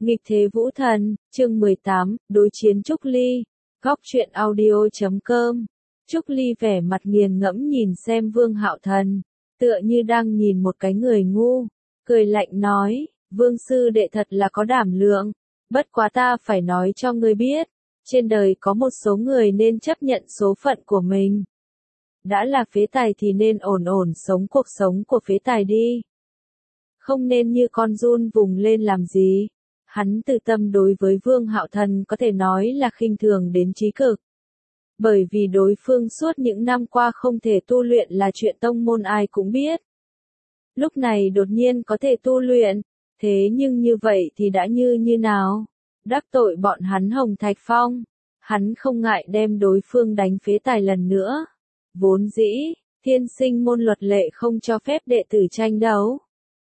Nghịch thế vũ thần, chương 18, đối chiến Trúc Ly, góc truyện audio.com. Trúc Ly vẻ mặt nghiền ngẫm nhìn xem Vương Hạo Thần, tựa như đang nhìn một cái người ngu, cười lạnh nói, Vương sư đệ thật là có đảm lượng, bất quá ta phải nói cho ngươi biết, trên đời có một số người nên chấp nhận số phận của mình. Đã là phế tài thì nên ổn ổn sống cuộc sống của phế tài đi. Không nên như con giun vùng lên làm gì. Hắn từ tâm đối với Vương Hạo Thần có thể nói là khinh thường đến chí cực. Bởi vì đối phương suốt những năm qua không thể tu luyện là chuyện tông môn ai cũng biết. Lúc này đột nhiên có thể tu luyện, thế nhưng như vậy thì đã như nào? Đắc tội bọn hắn Hồng Thạch Phong, hắn không ngại đem đối phương đánh phế tài lần nữa. Vốn dĩ, thiên sinh môn luật lệ không cho phép đệ tử tranh đấu.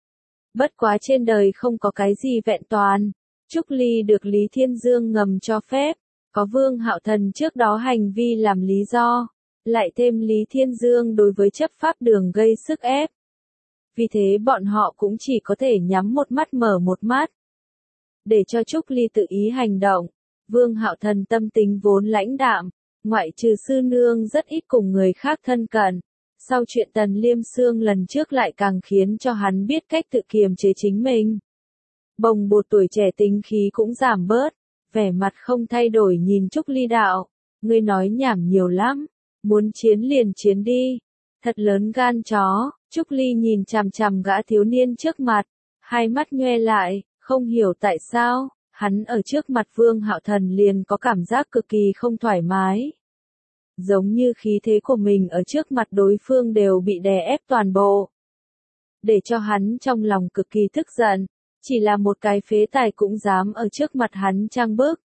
Bất quá trên đời không có cái gì vẹn toàn. Trúc Ly được Lý Thiên Dương ngầm cho phép, có Vương Hạo Thần trước đó hành vi làm lý do, lại thêm Lý Thiên Dương đối với chấp pháp đường gây sức ép. Vì thế bọn họ cũng chỉ có thể nhắm một mắt mở một mắt. Để cho Trúc Ly tự ý hành động, Vương Hạo Thần tâm tính vốn lãnh đạm, ngoại trừ sư nương rất ít cùng người khác thân cận. Sau chuyện Tần Liêm Xương lần trước lại càng khiến cho hắn biết cách tự kiềm chế chính mình. Bồng bột tuổi trẻ tính khí cũng giảm bớt, vẻ mặt không thay đổi nhìn Trúc Ly đạo, ngươi nói nhảm nhiều lắm, muốn chiến liền chiến đi, thật lớn gan chó. Trúc Ly nhìn chằm chằm gã thiếu niên trước mặt, hai mắt nhoe lại, không hiểu tại sao, hắn ở trước mặt Vương Hạo Thần liền có cảm giác cực kỳ không thoải mái. Giống như khí thế của mình ở trước mặt đối phương đều bị đè ép toàn bộ. Để cho hắn trong lòng cực kỳ tức giận, chỉ là một cái phế tài cũng dám ở trước mặt hắn trang bức.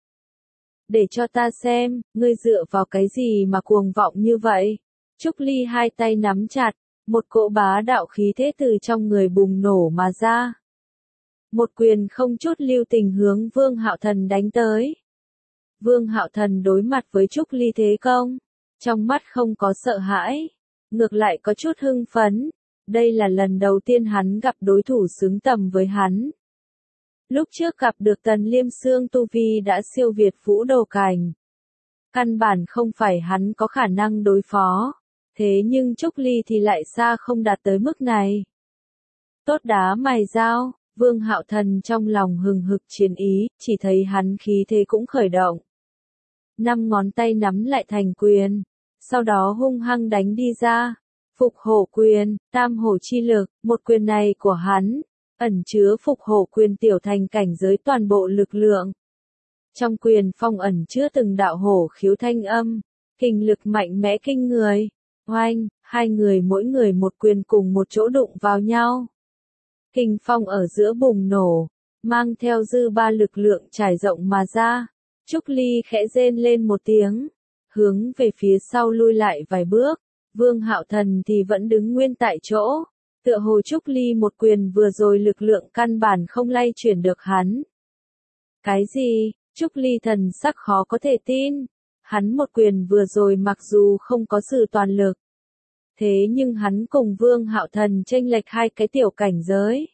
Để cho ta xem, ngươi dựa vào cái gì mà cuồng vọng như vậy? Trúc Ly hai tay nắm chặt, một cỗ bá đạo khí thế từ trong người bùng nổ mà ra. Một quyền không chút lưu tình hướng Vương Hạo Thần đánh tới. Vương Hạo Thần đối mặt với Trúc Ly thế công, trong mắt không có sợ hãi, ngược lại có chút hưng phấn. Đây là lần đầu tiên hắn gặp đối thủ xứng tầm với hắn. Lúc trước gặp được Tần Liêm Xương tu vi đã siêu việt Vũ Đồ Cảnh. Căn bản không phải hắn có khả năng đối phó, thế nhưng Trúc Ly thì lại xa không đạt tới mức này. Tốt đá mài dao, Vương Hạo Thần trong lòng hừng hực chiến ý, chỉ thấy hắn khí thế cũng khởi động. 5 ngón tay nắm lại thành quyền, sau đó hung hăng đánh đi ra. Phục hổ quyền, tam hổ chi lực, một quyền này của hắn, ẩn chứa phục hổ quyền tiểu thành cảnh giới toàn bộ lực lượng. Trong quyền phong ẩn chứa từng đạo hổ khiếu thanh âm, kình lực mạnh mẽ kinh người. Oanh, hai người mỗi người một quyền cùng một chỗ đụng vào nhau. Kình phong ở giữa bùng nổ, mang theo dư ba lực lượng trải rộng mà ra. Trúc Ly khẽ rên lên một tiếng, hướng về phía sau lui lại vài bước. Vương Hạo Thần thì vẫn đứng nguyên tại chỗ, tựa hồ Trúc Ly một quyền vừa rồi lực lượng căn bản không lay chuyển được hắn. Cái gì? Trúc Ly thần sắc khó có thể tin. Hắn một quyền vừa rồi mặc dù không có sự toàn lực, thế nhưng hắn cùng Vương Hạo Thần chênh lệch hai cái tiểu cảnh giới.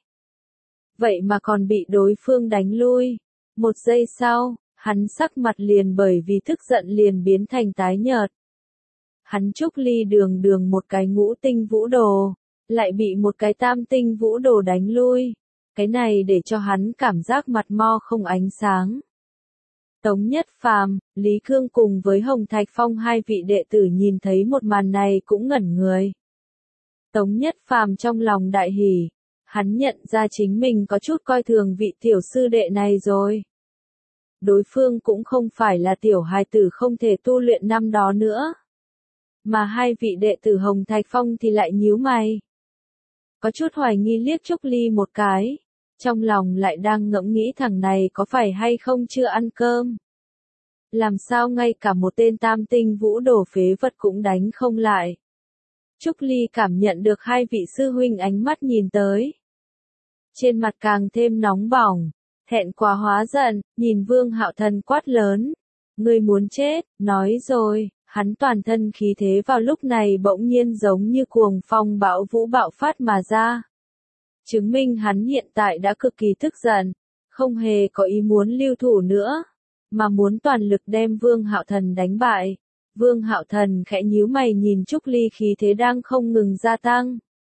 Vậy mà còn bị đối phương đánh lui. Một giây sau, hắn sắc mặt liền bởi vì tức giận liền biến thành tái nhợt. Hắn Trúc Ly đường một cái ngũ tinh vũ đồ, lại bị một cái tam tinh vũ đồ đánh lui. Cái này để cho hắn cảm giác mặt mo không ánh sáng. Tống Nhất Phàm, Lý Cương cùng với Hồng Thạch Phong hai vị đệ tử nhìn thấy một màn này cũng ngẩn người. Tống Nhất Phàm trong lòng đại hỉ, hắn nhận ra chính mình có chút coi thường vị tiểu sư đệ này rồi. Đối phương cũng không phải là tiểu hài tử không thể tu luyện năm đó nữa. Mà hai vị đệ tử Hồng Thạch Phong thì lại nhíu mày. Có chút hoài nghi liếc Trúc Ly một cái, trong lòng lại đang ngẫm nghĩ thằng này có phải hay không chưa ăn cơm. Làm sao ngay cả một tên tam tinh vũ đồ phế vật cũng đánh không lại. Trúc Ly cảm nhận được hai vị sư huynh ánh mắt nhìn tới. Trên mặt càng thêm nóng bỏng, thẹn quá hóa giận, nhìn Vương Hạo Thần quát lớn. Ngươi muốn chết, nói rồi. Hắn toàn thân khí thế vào lúc này bỗng nhiên giống như cuồng phong bão vũ bạo phát mà ra. Chứng minh hắn hiện tại đã cực kỳ tức giận, không hề có ý muốn lưu thủ nữa, mà muốn toàn lực đem Vương Hạo Thần đánh bại. Vương Hạo Thần khẽ nhíu mày nhìn Trúc Ly khí thế đang không ngừng gia tăng.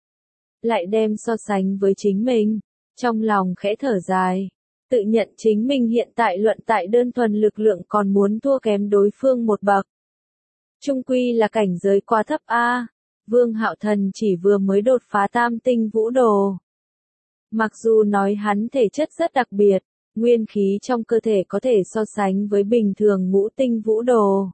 Lại đem so sánh với chính mình, trong lòng khẽ thở dài, tự nhận chính mình hiện tại luận tại đơn thuần lực lượng còn muốn thua kém đối phương một bậc. Trung quy là cảnh giới quá thấp a. Vương Hạo Thần chỉ vừa mới đột phá tam tinh vũ đồ. Mặc dù nói hắn thể chất rất đặc biệt, nguyên khí trong cơ thể có thể so sánh với bình thường ngũ tinh vũ đồ.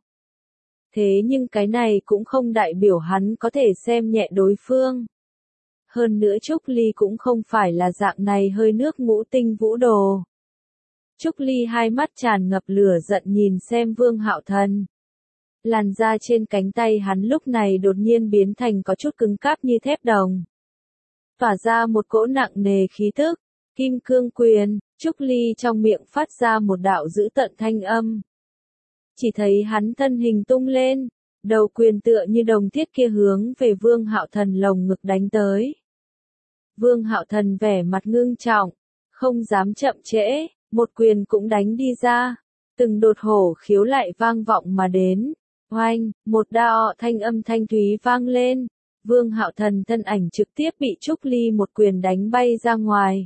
Thế nhưng cái này cũng không đại biểu hắn có thể xem nhẹ đối phương. Hơn nữa Trúc Ly cũng không phải là dạng này hơi nước ngũ tinh vũ đồ. Trúc Ly hai mắt tràn ngập lửa giận nhìn xem Vương Hạo Thần. Làn da trên cánh tay hắn lúc này đột nhiên biến thành có chút cứng cáp như thép đồng. Tỏa ra một cỗ nặng nề khí tức, kim cương quyền, Trúc Ly trong miệng phát ra một đạo dữ tợn thanh âm. Chỉ thấy hắn thân hình tung lên, đầu quyền tựa như đồng thiết kia hướng về Vương Hạo Thần lồng ngực đánh tới. Vương Hạo Thần vẻ mặt ngưng trọng, không dám chậm trễ, một quyền cũng đánh đi ra, từng đột hổ khiếu lại vang vọng mà đến. Oanh, một đạo thanh âm thanh thúy vang lên, Vương Hạo Thần thân ảnh trực tiếp bị Trúc Ly một quyền đánh bay ra ngoài.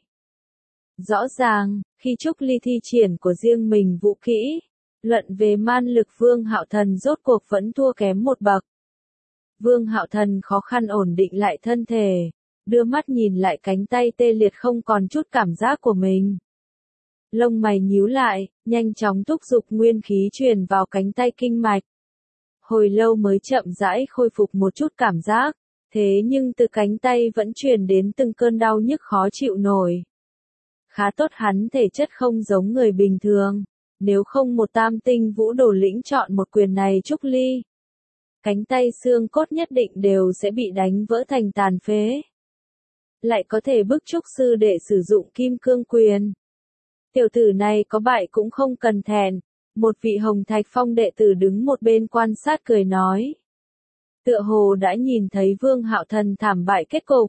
Rõ ràng, khi Trúc Ly thi triển của riêng mình vũ kỹ, luận về man lực Vương Hạo Thần rốt cuộc vẫn thua kém một bậc. Vương Hạo Thần khó khăn ổn định lại thân thể, đưa mắt nhìn lại cánh tay tê liệt không còn chút cảm giác của mình. Lông mày nhíu lại, nhanh chóng thúc giục nguyên khí truyền vào cánh tay kinh mạch. Hồi lâu mới chậm rãi khôi phục một chút cảm giác, thế nhưng từ cánh tay vẫn truyền đến từng cơn đau nhức khó chịu nổi. Khá tốt hắn thể chất không giống người bình thường, nếu không một tam tinh vũ đồ lĩnh chọn một quyền này Trúc Ly. Cánh tay xương cốt nhất định đều sẽ bị đánh vỡ thành tàn phế. Lại có thể bức Trúc sư để sử dụng kim cương quyền. Tiểu tử này có bại cũng không cần thẹn. Một vị Hồng Thạch Phong đệ tử đứng một bên quan sát cười nói. Tựa hồ đã nhìn thấy Vương Hạo Thần thảm bại kết cục.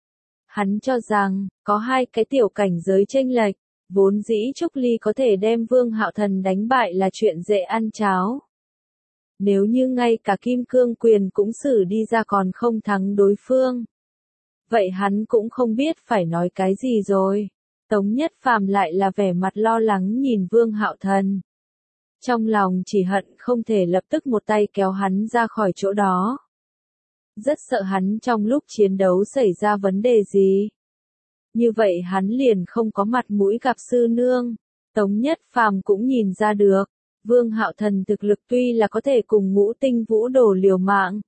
Hắn cho rằng, có hai cái tiểu cảnh giới chênh lệch, vốn dĩ Trúc Ly có thể đem Vương Hạo Thần đánh bại là chuyện dễ ăn cháo. Nếu như ngay cả kim cương quyền cũng sử đi ra còn không thắng đối phương. Vậy hắn cũng không biết phải nói cái gì rồi. Tống Nhất Phàm lại là vẻ mặt lo lắng nhìn Vương Hạo Thần. Trong lòng chỉ hận không thể lập tức một tay kéo hắn ra khỏi chỗ đó. Rất sợ hắn trong lúc chiến đấu xảy ra vấn đề gì. Như vậy hắn liền không có mặt mũi gặp sư nương. Tống Nhất Phàm cũng nhìn ra được, Vương Hạo Thần thực lực tuy là có thể cùng ngũ tinh vũ đồ liều mạng.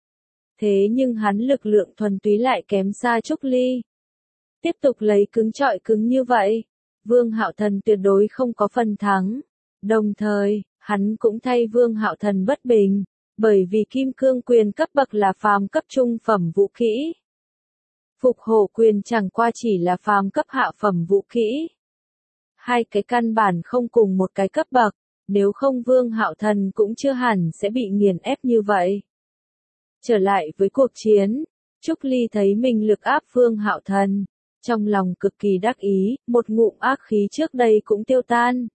Thế nhưng hắn lực lượng thuần túy lại kém xa Trúc Ly. Tiếp tục lấy cứng trọi cứng như vậy, Vương Hạo Thần tuyệt đối không có phần thắng. Đồng thời, hắn cũng thay Vương Hạo Thần bất bình, bởi vì kim cương quyền cấp bậc là phàm cấp trung phẩm vũ kỹ. Phục hổ quyền chẳng qua chỉ là phàm cấp hạ phẩm vũ kỹ. Hai cái căn bản không cùng một cái cấp bậc, nếu không Vương Hạo Thần cũng chưa hẳn sẽ bị nghiền ép như vậy. Trở lại với cuộc chiến, Trúc Ly thấy mình lực áp Vương Hạo Thần, trong lòng cực kỳ đắc ý, một ngụm ác khí trước đây cũng tiêu tan.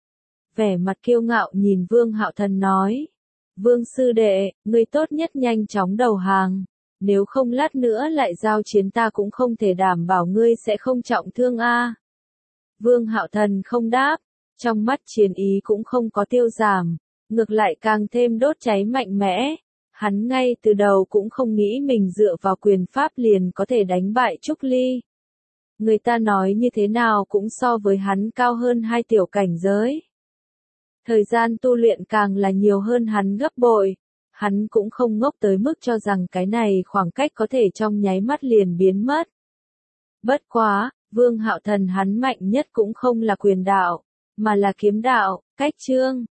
Vẻ mặt kiêu ngạo nhìn Vương Hạo Thần nói. Vương sư đệ, ngươi tốt nhất nhanh chóng đầu hàng. Nếu không lát nữa lại giao chiến ta cũng không thể đảm bảo ngươi sẽ không trọng thương a. Vương Hạo Thần không đáp, trong mắt chiến ý cũng không có tiêu giảm, ngược lại càng thêm đốt cháy mạnh mẽ. Hắn ngay từ đầu cũng không nghĩ mình dựa vào quyền pháp liền có thể đánh bại Trúc Ly. Người ta nói như thế nào cũng so với hắn cao hơn hai tiểu cảnh giới. Thời gian tu luyện càng là nhiều hơn hắn gấp bội, hắn cũng không ngốc tới mức cho rằng cái này khoảng cách có thể trong nháy mắt liền biến mất. Bất quá, Vương Hạo Thần hắn mạnh nhất cũng không là quyền đạo, mà là kiếm đạo, cách chương.